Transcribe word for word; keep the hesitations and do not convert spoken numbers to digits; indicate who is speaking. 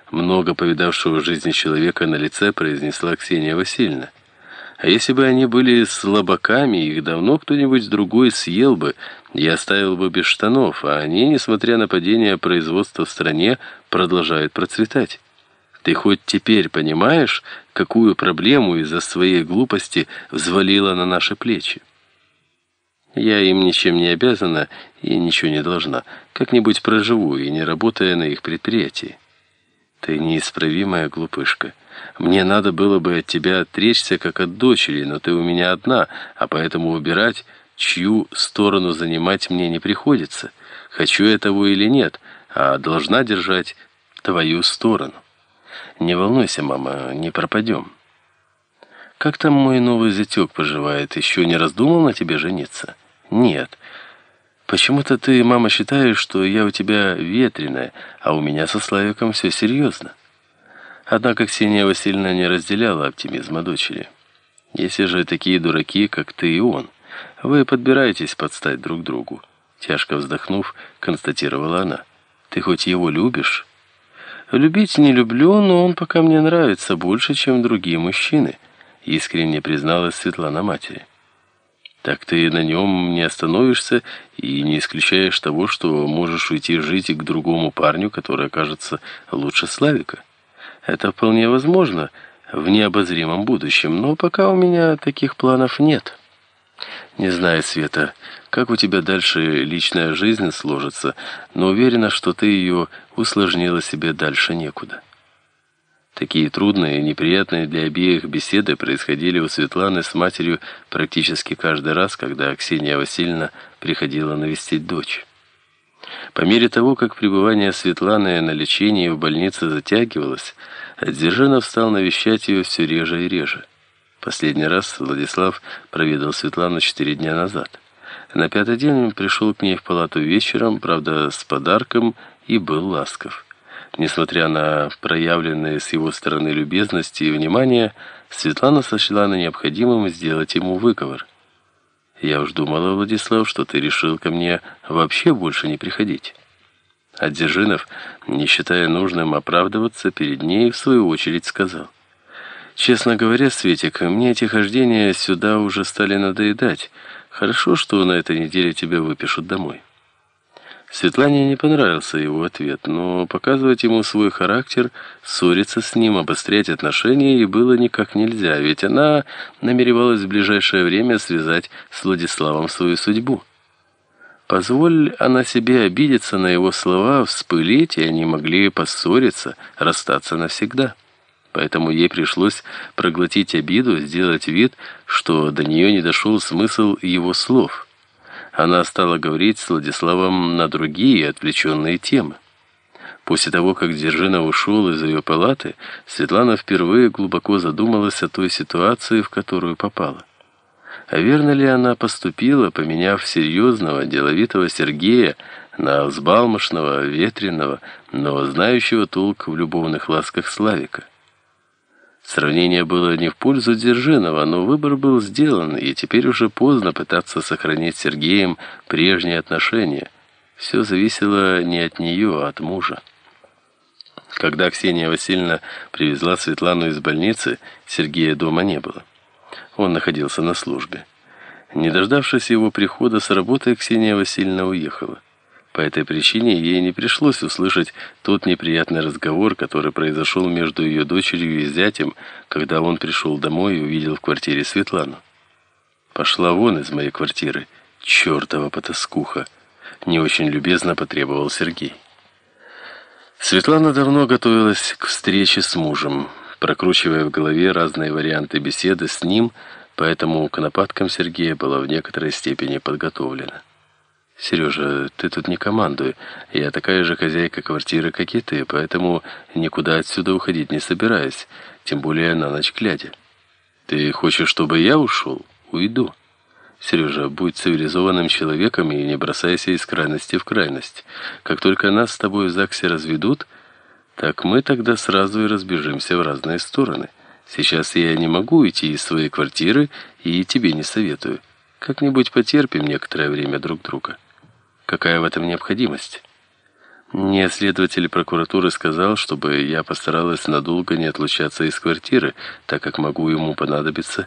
Speaker 1: много повидавшего в жизни человека на лице, произнесла Ксения Васильевна. А если бы они были слабаками, их давно кто-нибудь другой съел бы и оставил бы без штанов, а они, несмотря на падение производства в стране, продолжают процветать. Ты хоть теперь понимаешь, какую проблему из-за своей глупости взвалила на наши плечи? Я им ничем не обязана и ничего не должна. Как-нибудь проживу, и не работая на их предприятии. Ты неисправимая глупышка. Мне надо было бы от тебя отречься, как от дочери, но ты у меня одна, а поэтому выбирать, чью сторону занимать, мне не приходится. Хочу я того или нет, а должна держать твою сторону. Не волнуйся, мама, не пропадем. Как там мой новый зятек поживает? Еще не раздумал на тебе жениться? Нет. Почему-то ты, мама, считаешь, что я у тебя ветреная, а у меня со Славиком все серьезно. Однако Ксения Васильевна не разделяла оптимизма дочери. Если же такие дураки, как ты и он, вы подбираетесь подстать друг другу, тяжко вздохнув, констатировала она. Ты хоть его любишь? Любить не люблю, но он пока мне нравится больше, чем другие мужчины, искренне призналась Светлана матери. Так ты на нем не остановишься и не исключаешь того, что можешь уйти жить к другому парню, который окажется лучше Славика. Это вполне возможно в необозримом будущем, но пока у меня таких планов нет. Не знаю, Света, как у тебя дальше личная жизнь сложится, но уверена, что ты ее усложнила себе дальше некуда. Такие трудные и неприятные для обеих беседы происходили у Светланы с матерью практически каждый раз, когда Ксения Васильевна приходила навестить дочь. По мере того, как пребывание Светланы на лечении в больнице затягивалось, Дзержинов стал навещать ее все реже и реже. Последний раз Владислав проведал Светлану четыре дня назад. На пятый день он пришел к ней в палату вечером, правда, с подарком, и был ласков. Несмотря на проявленные с его стороны любезности и внимание, Светлана сочла необходимым сделать ему выговор. «Я уж думала, Владислав, что ты решил ко мне вообще больше не приходить». А Дзержинов, не считая нужным оправдываться перед ней, в свою очередь сказал: «Честно говоря, Светик, мне эти хождения сюда уже стали надоедать. Хорошо, что на этой неделе тебя выпишут домой». Светлане не понравился его ответ, но показывать ему свой характер, ссориться с ним, обострять отношения ей было никак нельзя, ведь она намеревалась в ближайшее время связать с Владиславом свою судьбу. Позволь она себе обидеться на его слова, вспылить, и они могли поссориться, расстаться навсегда. Поэтому ей пришлось проглотить обиду, сделать вид, что до нее не дошел смысл его слов. Она стала говорить с Владиславом на другие отвлеченные темы. После того, как Дзержинов ушел из ее палаты, Светлана впервые глубоко задумалась о той ситуации, в которую попала. А верно ли она поступила, поменяв серьезного, деловитого Сергея на взбалмошного, ветреного, но знающего толк в любовных ласках Славика? Сравнение было не в пользу Дзержинова, но выбор был сделан, и теперь уже поздно пытаться сохранить с Сергеем прежние отношения. Все зависело не от нее, а от мужа. Когда Ксения Васильевна привезла Светлану из больницы, Сергея дома не было. Он находился на службе. Не дождавшись его прихода с работы, Ксения Васильевна уехала. По этой причине ей не пришлось услышать тот неприятный разговор, который произошел между ее дочерью и зятем, когда он пришел домой и увидел в квартире Светлану. «Пошла вон из моей квартиры, чертова потаскуха!» — не очень любезно потребовал Сергей. Светлана давно готовилась к встрече с мужем, прокручивая в голове разные варианты беседы с ним, поэтому к нападкам Сергея была в некоторой степени подготовлена. «Сережа, ты тут не командуй. Я такая же хозяйка квартиры, как и ты, поэтому никуда отсюда уходить не собираюсь, тем более на ночь глядя. Ты хочешь, чтобы я ушел? Уйду. Сережа, будь цивилизованным человеком и не бросайся из крайности в крайность. Как только нас с тобой в ЗАГСе разведут, так мы тогда сразу и разбежимся в разные стороны. Сейчас я не могу уйти из своей квартиры и тебе не советую. Как-нибудь потерпим некоторое время друг друга. Какая в этом необходимость? Мне следователь прокуратуры сказал, чтобы я постаралась надолго не отлучаться из квартиры, так как могу ему понадобиться